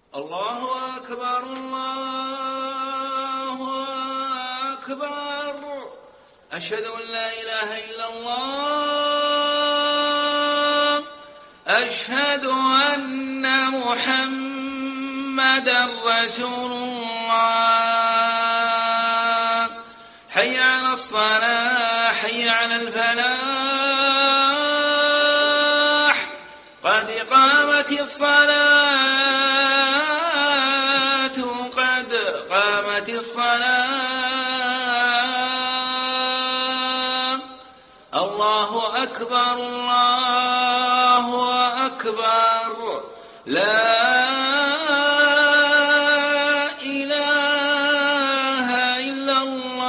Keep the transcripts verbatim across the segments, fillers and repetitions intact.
الله أكبر الله أكبر. أشهد أن لا إله إلا الله. أشهد أن محمدا رسول الله. حي على الصلاة حي على الفلاح. قد قامت الصلاة قد قامت الصلاة. الله أكبر الله أكبر. لا إله إلا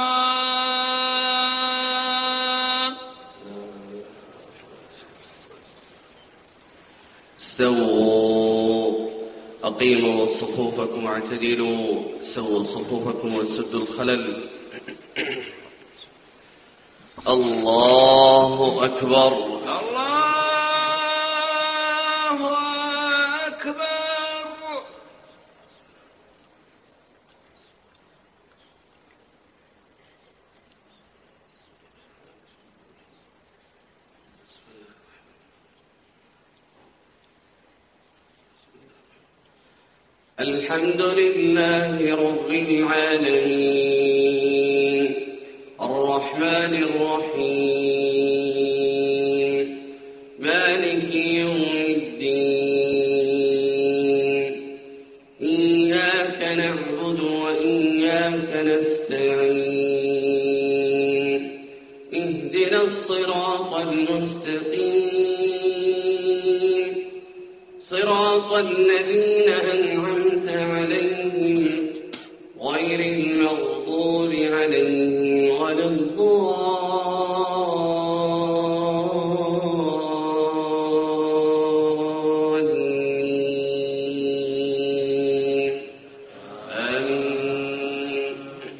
الله. استووا أقيموا صفوفكم واعتدلوا. سووا صفوفكم وسدوا الخلل. الله أكبر الله أكبر. الحمد لله رب العالمين الرحمن الرحيم مالك يوم الدين. إياك نعبد وإياك نستعين. اهدنا الصراط المستقيم صراط الذين أنعمت عليهم غير المغضوب عليهم ولا الضالين. آمين.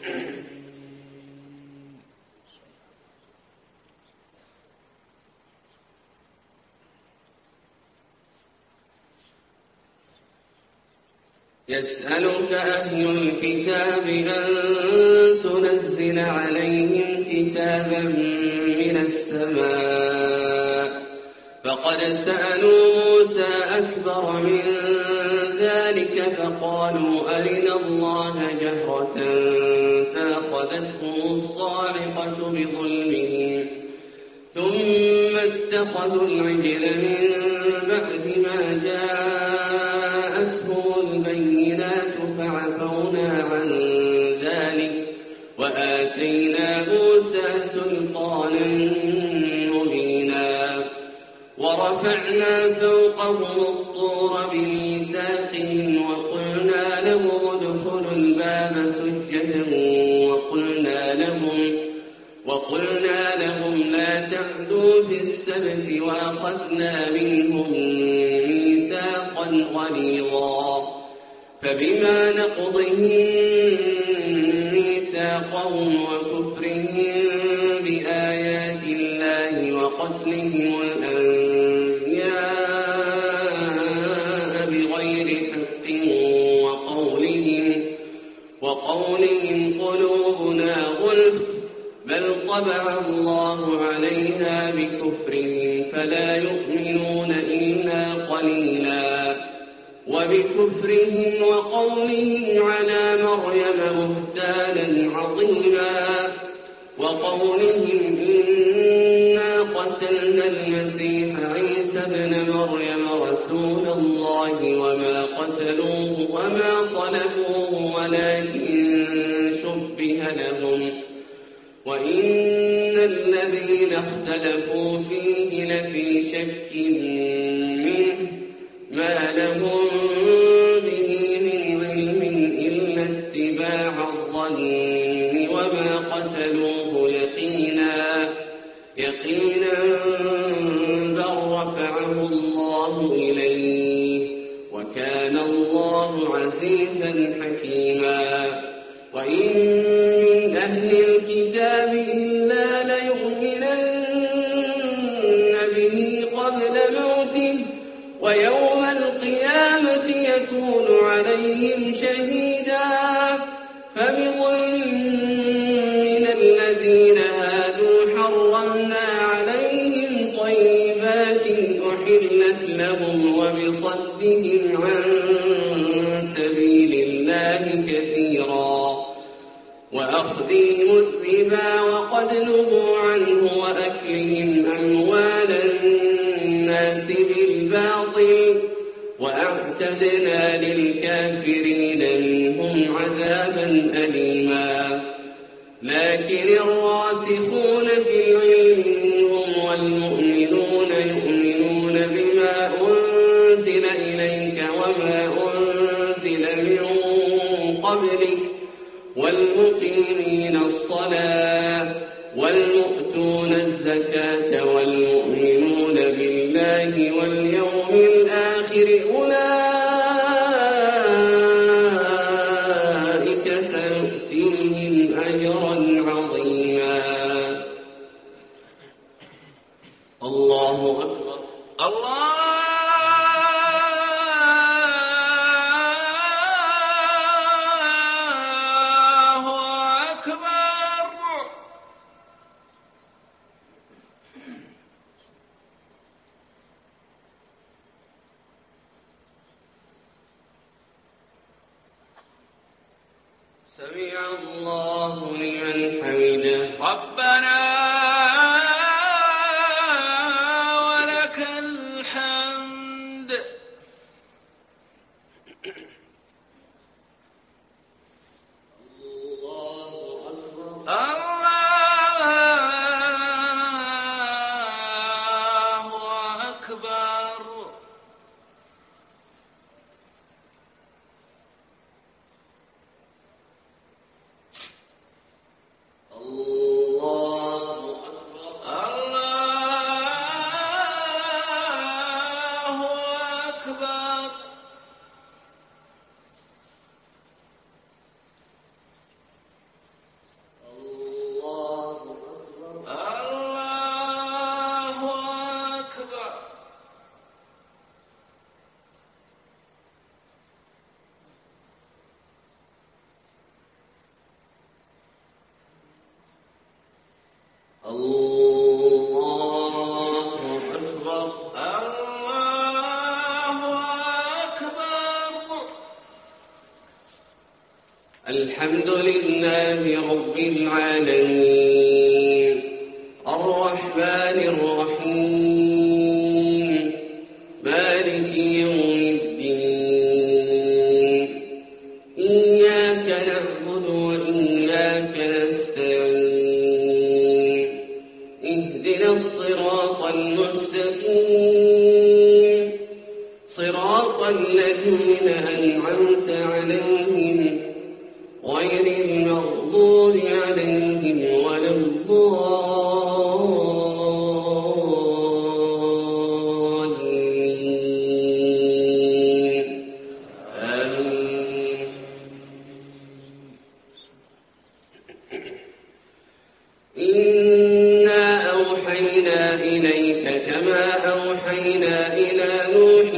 يسألك أهل الكتاب أن تنزل عليهم كتابا من السماء فقد سألوا موسى أكبر من ذلك فقالوا أرنا الله جهرة فأخذتهم الصاعقة بظلمهم ثم اتخذوا العجل من بعد ما جاءتهم البينات فعفونا عن ذلك وآتينا موسى سلطانا مبينا. ورفعنا فوقهم الطور بميثاقهم وقلنا لهم ادخلوا الباب سجدا وقلنا لهم وقلنا لهم لا تعدوا في السبت وأخذنا منهم ميثاقا غليظا. فبما نقضهم ميثاقهم وكفرهم بآيات الله وقتلهم الأنبياء بغير حق وقولهم, وقولهم قلوبنا غلف بل طبع الله عليها بكفرهم فلا يؤمنون إلا قليلا. وبكفرهم وقولهم على مريم بهتانا عظيما. وقولهم إنا قتلنا المسيح عيسى ابن مريم رسول الله وما قتلوه وما صلبوه ولكن شبه لهم وإن الذين اختلفوا فيه لفي شك منه ما لهم به من علم إلا اتباع الظن وما قتلوه يقينا يقينا بل رفعه الله إليه وكان الله عزيزا حكيما. وإن من أهل الكتاب إلا ليؤمنن به قبل موته ويوم القيامة يكون عليهم شهيدا فبظلم من الذين هادوا حرمنا عليهم طيبات أحلت لهم وبصدهم عن سبيل الله كثيرا وأخذهم الربا وقد نهوا عنه وأكلهم أموال الناس بالباطل وأعتدنا للكافرين منهم عذابا أليما لكن الراسخون في العلم منهم والمؤمنون يؤمنون بما أنزل إليك وما أنزل من قبلك والمقيمين الصلاة والمؤتون الزكاة والمؤمنون بالله واليوم الآخر أولئك سنؤتيهم أجرا عظيما. الله أكبر. الله سمع الله لمن حمده ربنا ولك الحمد. الله أكبر. الله أكبر. الحمد لله رب العالمين الرحمن الرحيم مالك يوم الدين إياك نعبد وإياك نستعين اهدنا الصراط المستقيم صراط الذين أنعمت عليهم غير المغضوب عليهم ولا الضالين آمين. إنا أوحينا إليك كما أوحينا إلى نوح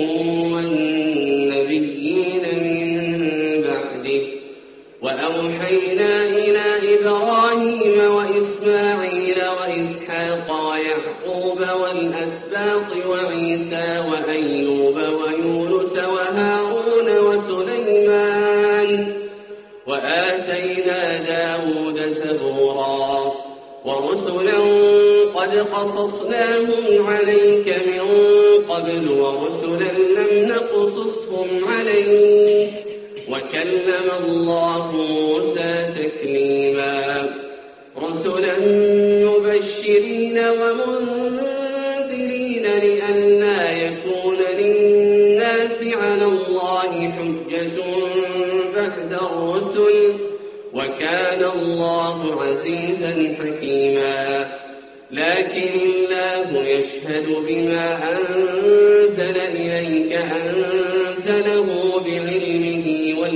والنبيين من بعده وأوحينا إلى إبراهيم وإسماعيل وإسحاق ويعقوب والأسباط وعيسى وأيوب ويونس وهارون وسليمان وآتينا داود زبورا ورسلا قد قصصناهم عليك من قبل ورسلا لم نقصصهم عليك وكلم الله موسى تكليما رسلا مبشرين ومنذرين لئلا يكون للناس على الله حجة بعد الرسل وكان الله عزيزا حكيما لكن الله يشهد بما أنزل إليك أنزله بعلمه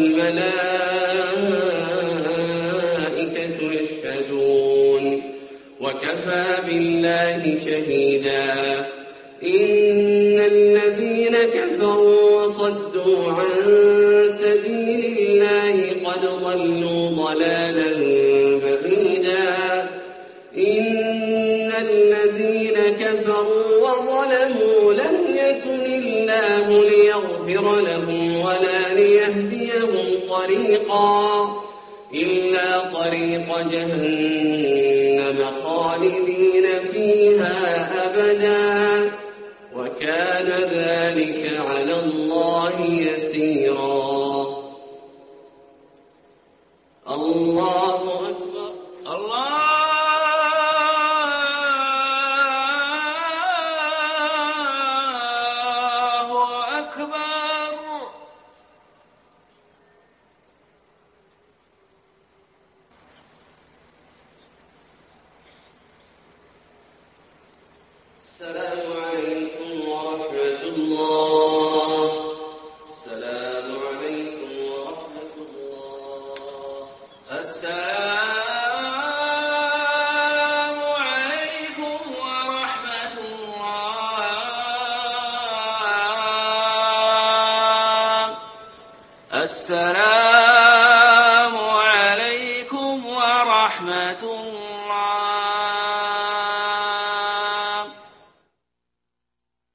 والملائكة يشهدون وكفى بالله شهيدا إن الذين كفروا وصدوا عن سبيل الله قد ضلوا ضلالا بعيدا إن الذين كفروا وظلموا لم يكن الله ليغفر لهم ولا ليهديهم طريقا إلا طريق جهنم خالدين فيها أبدا وكان ذلك على الله يسيرا. الله أكبر. الله أكبر. السلام عليكم ورحمة الله. السلام عليكم ورحمة الله. السلام عليكم ورحمة الله. السلام عليكم ورحمة الله.